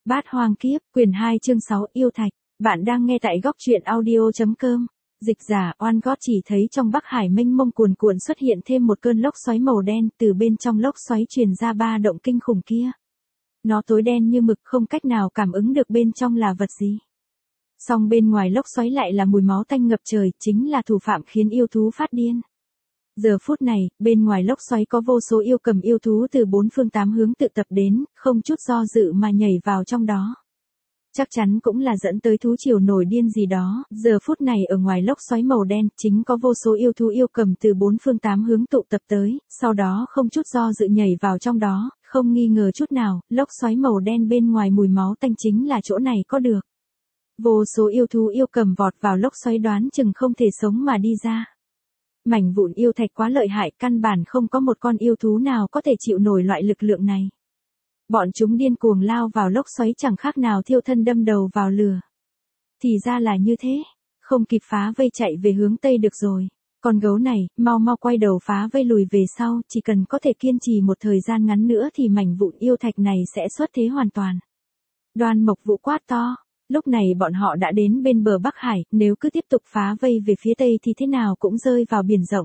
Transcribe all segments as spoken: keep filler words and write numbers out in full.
Bát Hoang Kiếp, quyển hai chương sáu, Yêu Thạch. Bạn đang nghe tại góc truyện audio.com. Dịch giả Oan Gót chỉ thấy trong Bắc Hải mênh mông cuồn cuộn xuất hiện thêm một cơn lốc xoáy màu đen, từ bên trong lốc xoáy truyền ra ba động kinh khủng kia. Nó tối đen như mực, không cách nào cảm ứng được bên trong là vật gì. Song bên ngoài lốc xoáy lại là mùi máu tanh ngập trời, chính là thủ phạm khiến yêu thú phát điên. Giờ phút này, bên ngoài lốc xoáy có vô số yêu cầm yêu thú từ bốn phương tám hướng tự tập đến, không chút do dự mà nhảy vào trong đó. Chắc chắn cũng là dẫn tới thú triều nổi điên gì đó. Giờ phút này ở ngoài lốc xoáy màu đen, chính có vô số yêu thú yêu cầm từ bốn phương tám hướng tụ tập tới, sau đó không chút do dự nhảy vào trong đó, không nghi ngờ chút nào, lốc xoáy màu đen bên ngoài mùi máu tanh chính là chỗ này có được. Vô số yêu thú yêu cầm vọt vào lốc xoáy đoán chừng không thể sống mà đi ra. Mảnh vụn yêu thạch quá lợi hại, căn bản không có một con yêu thú nào có thể chịu nổi loại lực lượng này. Bọn chúng điên cuồng lao vào lốc xoáy chẳng khác nào thiêu thân đâm đầu vào lửa. Thì ra là như thế, không kịp phá vây chạy về hướng tây được rồi. Con gấu này, mau mau quay đầu phá vây lùi về sau, chỉ cần có thể kiên trì một thời gian ngắn nữa thì mảnh vụn yêu thạch này sẽ xuất thế hoàn toàn. Đoan Mộc Vũ quát to. Lúc này bọn họ đã đến bên bờ Bắc Hải, nếu cứ tiếp tục phá vây về phía tây thì thế nào cũng rơi vào biển rộng.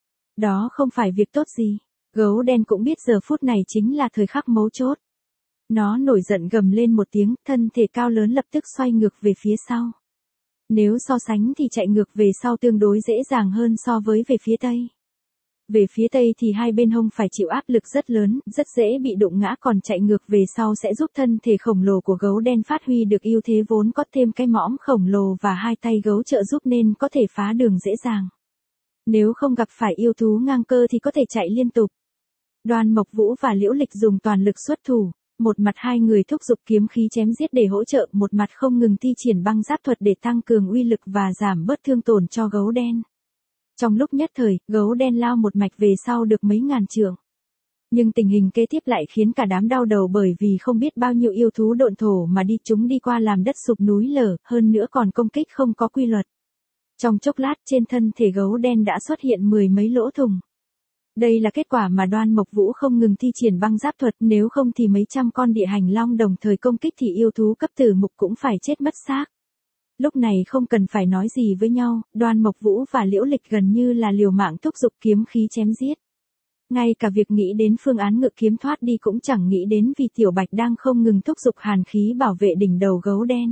Đó không phải việc tốt gì. Gấu đen cũng biết giờ phút này chính là thời khắc mấu chốt. Nó nổi giận gầm lên một tiếng, thân thể cao lớn lập tức xoay ngược về phía sau. Nếu so sánh thì chạy ngược về sau tương đối dễ dàng hơn so với về phía tây. Về phía tây thì hai bên hông phải chịu áp lực rất lớn, rất dễ bị đụng ngã, còn chạy ngược về sau sẽ giúp thân thể khổng lồ của gấu đen phát huy được ưu thế vốn có, thêm cái mõm khổng lồ và hai tay gấu trợ giúp nên có thể phá đường dễ dàng. Nếu không gặp phải yêu thú ngang cơ thì có thể chạy liên tục. Đoan Mộc Vũ và Liễu Lịch dùng toàn lực xuất thủ, một mặt hai người thúc giục kiếm khí chém giết để hỗ trợ, một mặt không ngừng thi triển băng giáp thuật để tăng cường uy lực và giảm bớt thương tổn cho gấu đen. Trong lúc nhất thời, gấu đen lao một mạch về sau được mấy ngàn trượng. Nhưng tình hình kế tiếp lại khiến cả đám đau đầu, bởi vì không biết bao nhiêu yêu thú độn thổ mà đi, chúng đi qua làm đất sụp núi lở, hơn nữa còn công kích không có quy luật. Trong chốc lát trên thân thể gấu đen đã xuất hiện mười mấy lỗ thủng. Đây là kết quả mà Đoan Mộc Vũ không ngừng thi triển băng giáp thuật, nếu không thì mấy trăm con địa hành long đồng thời công kích thì yêu thú cấp tử mục cũng phải chết mất xác. Lúc này không cần phải nói gì với nhau, Đoan Mộc Vũ và Liễu Lịch gần như là liều mạng thúc giục kiếm khí chém giết. Ngay cả việc nghĩ đến phương án ngự kiếm thoát đi cũng chẳng nghĩ đến, vì Tiểu Bạch đang không ngừng thúc giục hàn khí bảo vệ đỉnh đầu gấu đen.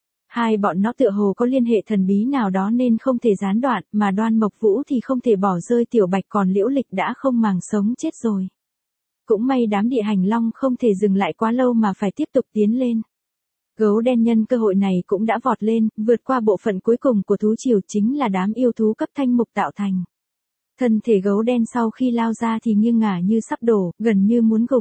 Hai bọn nó tựa hồ có liên hệ thần bí nào đó nên không thể gián đoạn, mà Đoan Mộc Vũ thì không thể bỏ rơi Tiểu Bạch, còn Liễu Lịch đã không màng sống chết rồi. Cũng may đám địa hành long không thể dừng lại quá lâu mà phải tiếp tục tiến lên. Gấu đen nhân cơ hội này cũng đã vọt lên, vượt qua bộ phận cuối cùng của thú triều, chính là đám yêu thú cấp thanh mục tạo thành. Thân thể gấu đen sau khi lao ra thì nghiêng ngả như sắp đổ, gần như muốn gục.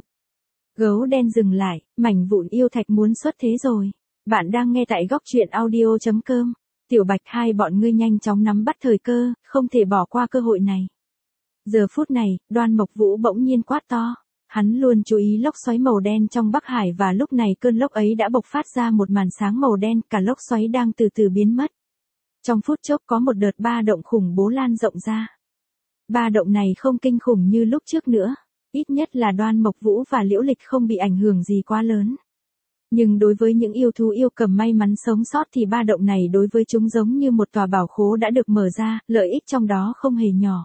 Gấu đen dừng lại, mảnh vụn yêu thạch muốn xuất thế rồi. Bạn đang nghe tại góc truyện audio.com. Tiểu Bạch, hai bọn ngươi nhanh chóng nắm bắt thời cơ, không thể bỏ qua cơ hội này. Giờ phút này, Đoan Mộc Vũ bỗng nhiên quát to. Hắn luôn chú ý lốc xoáy màu đen trong Bắc Hải, và lúc này cơn lốc ấy đã bộc phát ra một màn sáng màu đen, cả lốc xoáy đang từ từ biến mất. Trong phút chốc có một đợt ba động khủng bố lan rộng ra. Ba động này không kinh khủng như lúc trước nữa, ít nhất là Đoan Mộc Vũ và Liễu Lịch không bị ảnh hưởng gì quá lớn. Nhưng đối với những yêu thú yêu cầm may mắn sống sót thì ba động này đối với chúng giống như một tòa bảo khố đã được mở ra, lợi ích trong đó không hề nhỏ.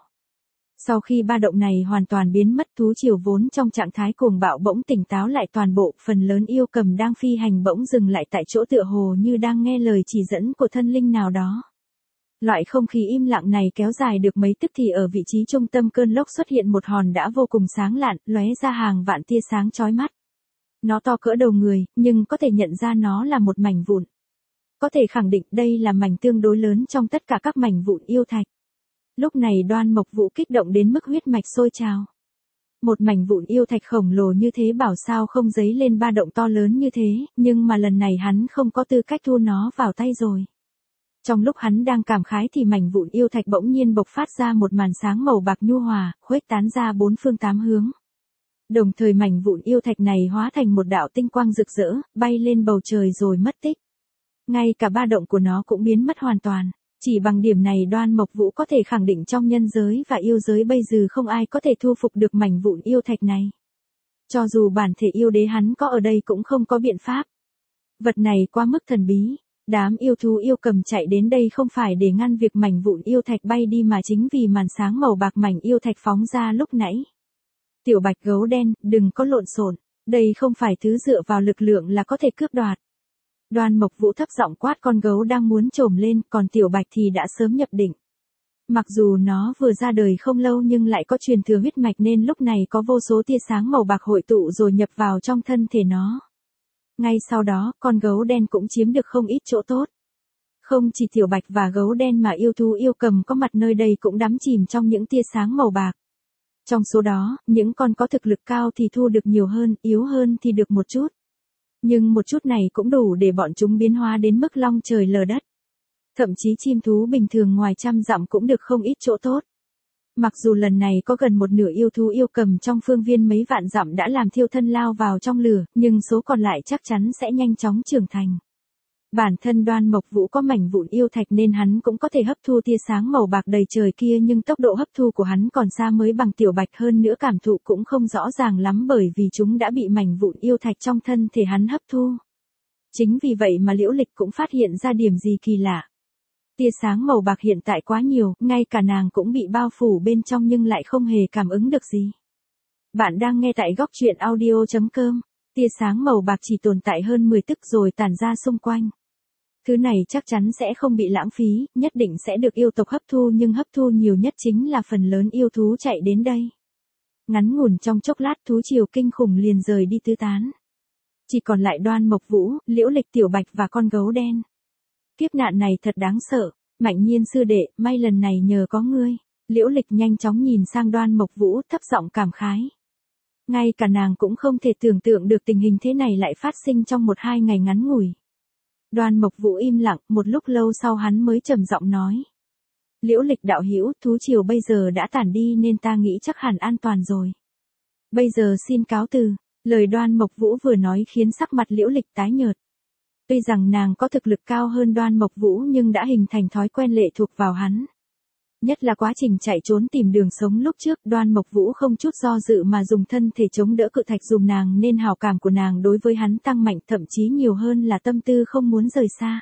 Sau khi ba động này hoàn toàn biến mất, thú triều vốn trong trạng thái cuồng bạo bỗng tỉnh táo lại toàn bộ, phần lớn yêu cầm đang phi hành bỗng dừng lại tại chỗ, tựa hồ như đang nghe lời chỉ dẫn của thân linh nào đó. Loại không khí im lặng này kéo dài được mấy tức thì ở vị trí trung tâm cơn lốc xuất hiện một hòn đá vô cùng sáng lạn, lóe ra hàng vạn tia sáng chói mắt. Nó to cỡ đầu người, nhưng có thể nhận ra nó là một mảnh vụn. Có thể khẳng định đây là mảnh tương đối lớn trong tất cả các mảnh vụn yêu thạch. Lúc này Đoan Mộc Vũ kích động đến mức huyết mạch sôi trào. Một mảnh vụn yêu thạch khổng lồ như thế bảo sao không dấy lên ba động to lớn như thế, nhưng mà lần này hắn không có tư cách thu nó vào tay rồi. Trong lúc hắn đang cảm khái thì mảnh vụn yêu thạch bỗng nhiên bộc phát ra một màn sáng màu bạc nhu hòa, khuếch tán ra bốn phương tám hướng. Đồng thời mảnh vụn yêu thạch này hóa thành một đạo tinh quang rực rỡ, bay lên bầu trời rồi mất tích. Ngay cả ba động của nó cũng biến mất hoàn toàn. Chỉ bằng điểm này Đoan Mộc Vũ có thể khẳng định trong nhân giới và yêu giới bây giờ không ai có thể thu phục được mảnh vụn yêu thạch này. Cho dù bản thể yêu đế hắn có ở đây cũng không có biện pháp. Vật này quá mức thần bí. Đám yêu thú yêu cầm chạy đến đây không phải để ngăn việc mảnh vụn yêu thạch bay đi mà chính vì màn sáng màu bạc mảnh yêu thạch phóng ra lúc nãy. Tiểu bạch gấu đen, đừng có lộn xộn, đây không phải thứ dựa vào lực lượng là có thể cướp đoạt. Đoan Mộc Vũ thấp giọng quát con gấu đang muốn trồm lên, còn tiểu bạch thì đã sớm nhập định. Mặc dù nó vừa ra đời không lâu nhưng lại có truyền thừa huyết mạch nên lúc này có vô số tia sáng màu bạc hội tụ rồi nhập vào trong thân thể nó. Ngay sau đó, con gấu đen cũng chiếm được không ít chỗ tốt. Không chỉ tiểu bạch và gấu đen mà yêu thú yêu cầm có mặt nơi đây cũng đắm chìm trong những tia sáng màu bạc. Trong số đó, những con có thực lực cao thì thu được nhiều hơn, yếu hơn thì được một chút. Nhưng một chút này cũng đủ để bọn chúng biến hóa đến mức long trời lở đất. Thậm chí chim thú bình thường ngoài trăm dặm cũng được không ít chỗ tốt. Mặc dù lần này có gần một nửa yêu thú yêu cầm trong phương viên mấy vạn dặm đã làm thiêu thân lao vào trong lửa, nhưng số còn lại chắc chắn sẽ nhanh chóng trưởng thành. Bản thân Đoan Mộc Vũ có mảnh vụn yêu thạch nên hắn cũng có thể hấp thu tia sáng màu bạc đầy trời kia, nhưng tốc độ hấp thu của hắn còn xa mới bằng tiểu bạch, hơn nữa cảm thụ cũng không rõ ràng lắm bởi vì chúng đã bị mảnh vụn yêu thạch trong thân thể hắn hấp thu. Chính vì vậy mà Liễu Lịch cũng phát hiện ra điểm gì kỳ lạ. Tia sáng màu bạc hiện tại quá nhiều, ngay cả nàng cũng bị bao phủ bên trong nhưng lại không hề cảm ứng được gì. Bạn đang nghe tại góc truyện audio chấm com. Tia sáng màu bạc chỉ tồn tại hơn mười tức rồi tản ra xung quanh. Thứ này chắc chắn sẽ không bị lãng phí, nhất định sẽ được yêu tộc hấp thu, nhưng hấp thu nhiều nhất chính là phần lớn yêu thú chạy đến đây. Ngắn ngủn trong chốc lát thú triều kinh khủng liền rời đi tứ tán. Chỉ còn lại Đoan Mộc Vũ, Liễu Lịch, tiểu bạch và con gấu đen. Kiếp nạn này thật đáng sợ, Mạnh Nhiên sư đệ, may lần này nhờ có ngươi. Liễu Lịch nhanh chóng nhìn sang Đoan Mộc Vũ thấp giọng cảm khái. Ngay cả nàng cũng không thể tưởng tượng được tình hình thế này lại phát sinh trong một hai ngày ngắn ngủi. Đoan Mộc Vũ im lặng, một lúc lâu sau hắn mới trầm giọng nói. Liễu Lịch đạo hữu, thú triều bây giờ đã tản đi nên ta nghĩ chắc hẳn an toàn rồi. Bây giờ xin cáo từ. Lời Đoan Mộc Vũ vừa nói khiến sắc mặt Liễu Lịch tái nhợt. Tuy rằng nàng có thực lực cao hơn Đoan Mộc Vũ nhưng đã hình thành thói quen lệ thuộc vào hắn. Nhất là quá trình chạy trốn tìm đường sống lúc trước, Đoan Mộc Vũ không chút do dự mà dùng thân thể chống đỡ cự thạch dùm nàng nên hảo cảm của nàng đối với hắn tăng mạnh, thậm chí nhiều hơn là tâm tư không muốn rời xa.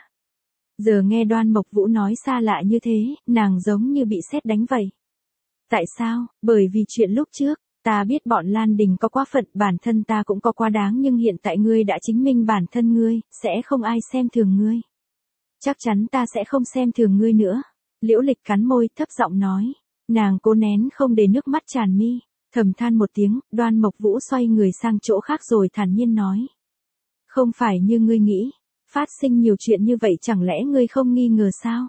Giờ nghe Đoan Mộc Vũ nói xa lạ như thế, nàng giống như bị sét đánh vậy. Tại sao? Bởi vì chuyện lúc trước, ta biết bọn Lan Đình có quá phận, bản thân ta cũng có quá đáng, nhưng hiện tại ngươi đã chứng minh bản thân ngươi, sẽ không ai xem thường ngươi. Chắc chắn ta sẽ không xem thường ngươi nữa. Liễu Lịch cắn môi thấp giọng nói. Nàng cố nén không để nước mắt tràn mi, thầm than một tiếng. Đoan Mộc Vũ xoay người sang chỗ khác rồi thản nhiên nói. Không phải như ngươi nghĩ, phát sinh nhiều chuyện như vậy chẳng lẽ ngươi không nghi ngờ sao?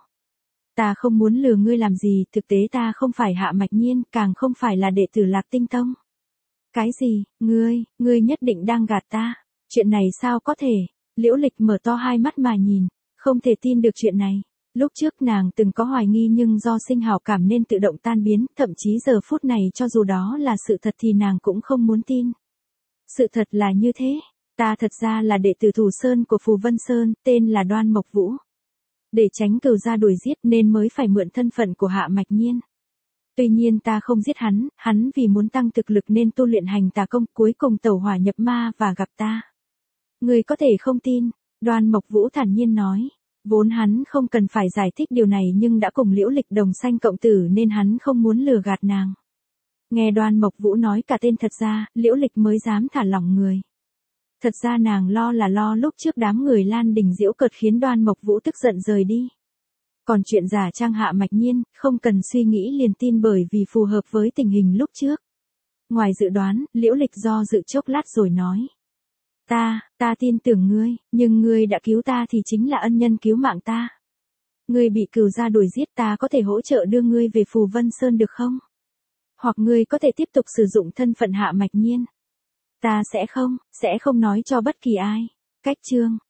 Ta không muốn lừa ngươi làm gì, thực tế ta không phải Hạ Mạch Nhiên, càng không phải là đệ tử Lạc Tinh Tông. Cái gì, ngươi, ngươi nhất định đang gạt ta, chuyện này sao có thể? Liễu Lịch mở to hai mắt mà nhìn, không thể tin được chuyện này. Lúc trước nàng từng có hoài nghi nhưng do sinh hảo cảm nên tự động tan biến, thậm chí giờ phút này cho dù đó là sự thật thì nàng cũng không muốn tin. Sự thật là như thế, ta thật ra là đệ tử Thủ Sơn của Phù Vân Sơn, tên là Đoan Mộc Vũ. Để tránh cừu gia đuổi giết nên mới phải mượn thân phận của Hạ Mạch Nhiên. Tuy nhiên ta không giết hắn, hắn vì muốn tăng thực lực nên tu luyện hành tà công, cuối cùng tẩu hỏa nhập ma và gặp ta. Người có thể không tin, Đoan Mộc Vũ thản nhiên nói. Vốn hắn không cần phải giải thích điều này nhưng đã cùng Liễu Lịch đồng sanh cộng tử nên hắn không muốn lừa gạt nàng. Nghe Đoan Mộc Vũ nói cả tên thật ra, Liễu Lịch mới dám thả lỏng người. Thật ra nàng lo là lo lúc trước đám người Lan Đình giễu cợt khiến Đoan Mộc Vũ tức giận rời đi. Còn chuyện giả trang Hạ Mạch Nhiên, không cần suy nghĩ liền tin bởi vì phù hợp với tình hình lúc trước. Ngoài dự đoán, Liễu Lịch do dự chốc lát rồi nói. Ta, ta tin tưởng ngươi, nhưng ngươi đã cứu ta thì chính là ân nhân cứu mạng ta. Ngươi bị cừu gia đuổi giết, ta có thể hỗ trợ đưa ngươi về Phù Vân Sơn được không? Hoặc ngươi có thể tiếp tục sử dụng thân phận Hạ Mạch Nhiên. Ta sẽ không, sẽ không nói cho bất kỳ ai. Cách chương,